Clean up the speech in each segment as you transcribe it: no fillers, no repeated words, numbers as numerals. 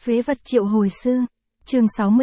Phế vật triệu hồi sư. Chương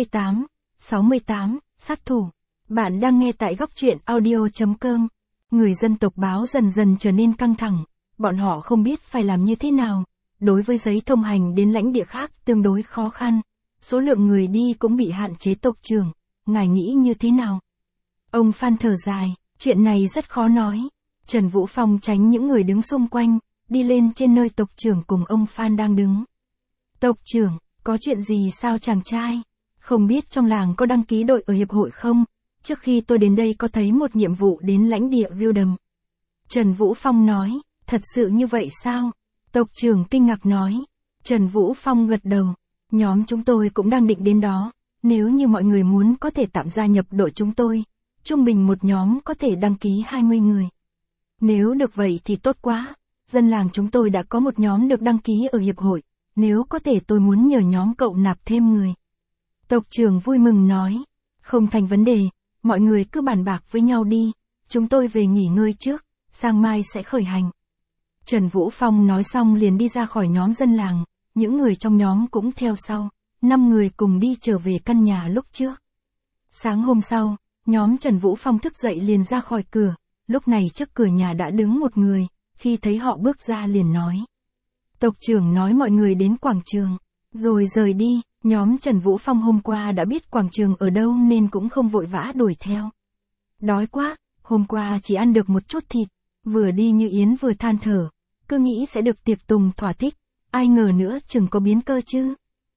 68, sát thủ. Bạn đang nghe tại góc truyện audio.com. Người dân tộc Báo dần dần trở nên căng thẳng, bọn họ không biết phải làm như thế nào. Đối với giấy thông hành đến lãnh địa khác tương đối khó khăn, số lượng người đi cũng bị hạn chế. Tộc trưởng, ngài nghĩ như thế nào? Ông Phan thở dài, chuyện này rất khó nói. Trần Vũ Phong tránh những người đứng xung quanh, đi lên trên nơi tộc trưởng cùng ông Phan đang đứng. Tộc trưởng, có chuyện gì sao chàng trai? Không biết trong làng có đăng ký đội ở hiệp hội không? Trước khi tôi đến đây có thấy một nhiệm vụ đến lãnh địa Rildam. Trần Vũ Phong nói, thật sự như vậy sao? Tộc trưởng kinh ngạc nói. Trần Vũ Phong gật đầu, nhóm chúng tôi cũng đang định đến đó. Nếu như mọi người muốn có thể tạm gia nhập đội chúng tôi. Trung bình một nhóm có thể đăng ký 20 người. Nếu được vậy thì tốt quá. Dân làng chúng tôi đã có một nhóm được đăng ký ở hiệp hội. Nếu có thể tôi muốn nhờ nhóm cậu nạp thêm người. Tộc trưởng vui mừng nói. Không thành vấn đề, mọi người cứ bàn bạc với nhau đi. Chúng tôi về nghỉ ngơi trước, sang mai sẽ khởi hành. Trần Vũ Phong nói xong liền đi ra khỏi nhóm dân làng. Những người trong nhóm cũng theo sau. 5 người cùng đi trở về căn nhà lúc trước. Sáng hôm sau, nhóm Trần Vũ Phong thức dậy liền ra khỏi cửa. Lúc này trước cửa nhà đã đứng một người. Khi thấy họ bước ra liền nói. Tộc trưởng nói mọi người đến quảng trường, rồi rời đi. Nhóm Trần Vũ Phong hôm qua đã biết quảng trường ở đâu nên cũng không vội vã đuổi theo. Đói quá, hôm qua chỉ ăn được một chút thịt, vừa đi như yến vừa than thở, cứ nghĩ sẽ được tiệc tùng thỏa thích, ai ngờ nữa chừng có biến cơ chứ.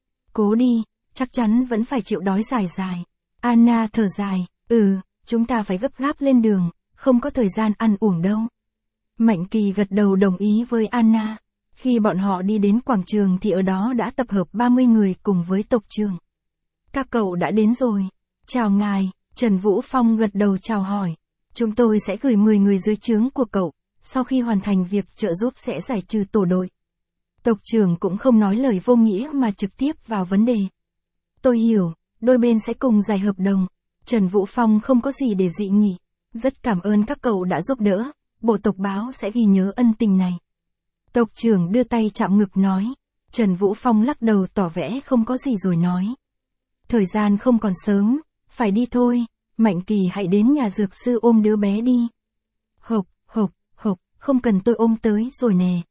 Cố đi, chắc chắn vẫn phải chịu đói dài dài. Anna thở dài, chúng ta phải gấp gáp lên đường, không có thời gian ăn uổng đâu. Mạnh Kỳ gật đầu đồng ý với Anna. Khi bọn họ đi đến quảng trường thì ở đó đã tập hợp 30 người cùng với tộc trưởng. Các cậu đã đến rồi. Chào ngài, Trần Vũ Phong gật đầu chào hỏi. Chúng tôi sẽ gửi 10 người dưới trướng của cậu, sau khi hoàn thành việc trợ giúp sẽ giải trừ tổ đội. Tộc trưởng cũng không nói lời vô nghĩa mà trực tiếp vào vấn đề. Tôi hiểu, đôi bên sẽ cùng giải hợp đồng. Trần Vũ Phong không có gì để dị nghị. Rất cảm ơn các cậu đã giúp đỡ, bộ tộc Báo sẽ ghi nhớ ân tình này. Tộc trưởng đưa tay chạm ngực nói. Trần Vũ Phong lắc đầu tỏ vẻ không có gì rồi nói. Thời gian không còn sớm, phải đi thôi, Mạnh Kỳ hãy đến nhà dược sư ôm đứa bé đi. Hộc, không cần tôi ôm tới rồi nè.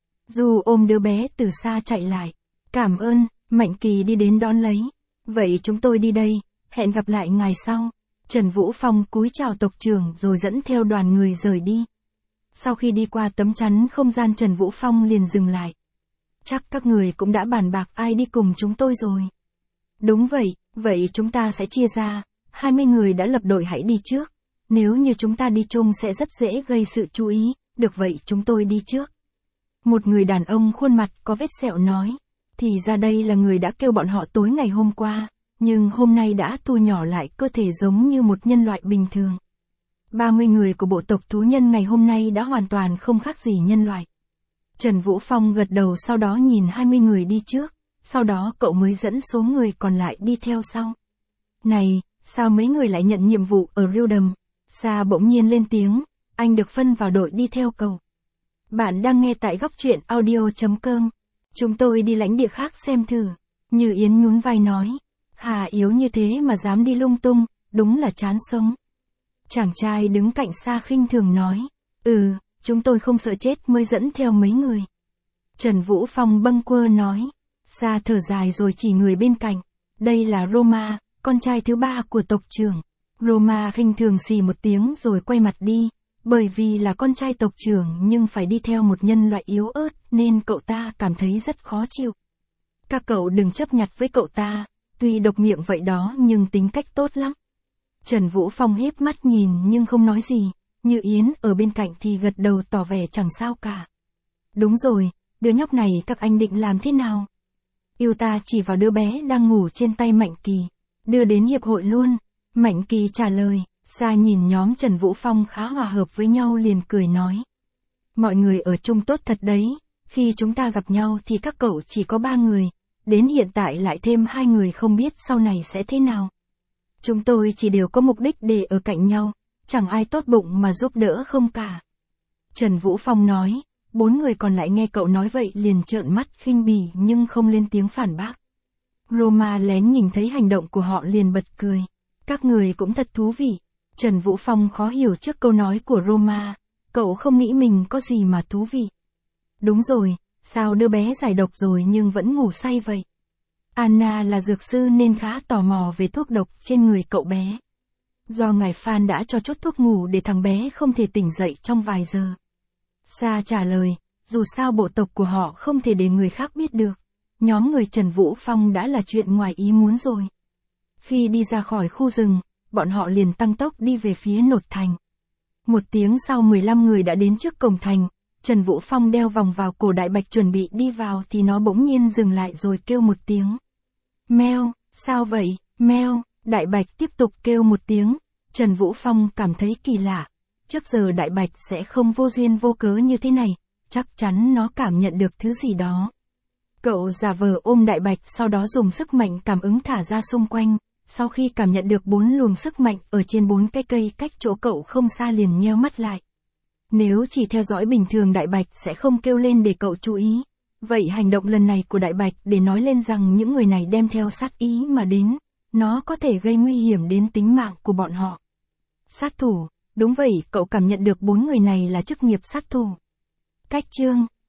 Du ôm đứa bé từ xa chạy lại. Cảm ơn, Mạnh Kỳ đi đến đón lấy. Vậy chúng tôi đi đây, hẹn gặp lại ngài sau. Trần Vũ Phong cúi chào tộc trưởng rồi dẫn theo đoàn người rời đi. Sau khi đi qua tấm chắn không gian Trần Vũ Phong liền dừng lại. Chắc các người cũng đã bàn bạc ai đi cùng chúng tôi rồi. Đúng vậy chúng ta sẽ chia ra, 20 người đã lập đội hãy đi trước. Nếu như chúng ta đi chung sẽ rất dễ gây sự chú ý, được vậy chúng tôi đi trước. Một người đàn ông khuôn mặt có vết sẹo nói, thì ra đây là người đã kêu bọn họ tối ngày hôm qua, nhưng hôm nay đã thu nhỏ lại cơ thể giống như một nhân loại bình thường. 30 người của bộ tộc thú nhân ngày hôm nay đã hoàn toàn không khác gì nhân loại. Trần Vũ Phong gật đầu sau đó nhìn 20 người đi trước, sau đó cậu mới dẫn số người còn lại đi theo sau. Này, sao mấy người lại nhận nhiệm vụ ở Rildam? Sa bỗng nhiên lên tiếng, anh được phân vào đội đi theo cậu. Bạn đang nghe tại góc truyện audio.com. Chúng tôi đi lãnh địa khác xem thử. Như Yến nhún vai nói, Hà yếu như thế mà dám đi lung tung, đúng là chán sống. Chàng trai đứng cạnh Sa khinh thường nói, chúng tôi không sợ chết mới dẫn theo mấy người. Trần Vũ Phong bâng quơ nói, Sa thở dài rồi chỉ người bên cạnh, đây là Roma, con trai thứ 3 của tộc trưởng. Roma khinh thường xì một tiếng rồi quay mặt đi, bởi vì là con trai tộc trưởng nhưng phải đi theo một nhân loại yếu ớt nên cậu ta cảm thấy rất khó chịu. Các cậu đừng chấp nhặt với cậu ta, tuy độc miệng vậy đó nhưng tính cách tốt lắm. Trần Vũ Phong híp mắt nhìn nhưng không nói gì, Như Yến ở bên cạnh thì gật đầu tỏ vẻ chẳng sao cả. Đúng rồi, đứa nhóc này các anh định làm thế nào? Yêu ta chỉ vào đứa bé đang ngủ trên tay Mạnh Kỳ, đưa đến hiệp hội luôn. Mạnh Kỳ trả lời, Sa nhìn nhóm Trần Vũ Phong khá hòa hợp với nhau liền cười nói. Mọi người ở chung tốt thật đấy, khi chúng ta gặp nhau thì các cậu chỉ có 3 người, đến hiện tại lại thêm 2 người không biết sau này sẽ thế nào. Chúng tôi chỉ đều có mục đích để ở cạnh nhau, chẳng ai tốt bụng mà giúp đỡ không cả. Trần Vũ Phong nói, 4 người còn lại nghe cậu nói vậy liền trợn mắt khinh bỉ nhưng không lên tiếng phản bác. Roma lén nhìn thấy hành động của họ liền bật cười. Các người cũng thật thú vị. Trần Vũ Phong khó hiểu trước câu nói của Roma. Cậu không nghĩ mình có gì mà thú vị. Đúng rồi, sao đứa bé giải độc rồi nhưng vẫn ngủ say vậy? Anna là dược sư nên khá tò mò về thuốc độc trên người cậu bé. Do ngài Phan đã cho chút thuốc ngủ để thằng bé không thể tỉnh dậy trong vài giờ. Sa trả lời, dù sao bộ tộc của họ không thể để người khác biết được. Nhóm người Trần Vũ Phong đã là chuyện ngoài ý muốn rồi. Khi đi ra khỏi khu rừng, bọn họ liền tăng tốc đi về phía nột thành. 1 tiếng sau 15 người đã đến trước cổng thành. Trần Vũ Phong đeo vòng vào cổ đại bạch chuẩn bị đi vào thì nó bỗng nhiên dừng lại rồi kêu một tiếng. Meo, sao vậy, meo, đại bạch tiếp tục kêu một tiếng. Trần Vũ Phong cảm thấy kỳ lạ. Trước giờ đại bạch sẽ không vô duyên vô cớ như thế này, chắc chắn nó cảm nhận được thứ gì đó. Cậu giả vờ ôm đại bạch sau đó dùng sức mạnh cảm ứng thả ra xung quanh. Sau khi cảm nhận được 4 luồng sức mạnh ở trên 4 cái cây cách chỗ cậu không xa liền nheo mắt lại. Nếu chỉ theo dõi bình thường đại bạch sẽ không kêu lên để cậu chú ý. Vậy hành động lần này của đại bạch để nói lên rằng những người này đem theo sát ý mà đến, nó có thể gây nguy hiểm đến tính mạng của bọn họ. Sát thủ, đúng vậy, cậu cảm nhận được 4 người này là chức nghiệp sát thủ. Cách chương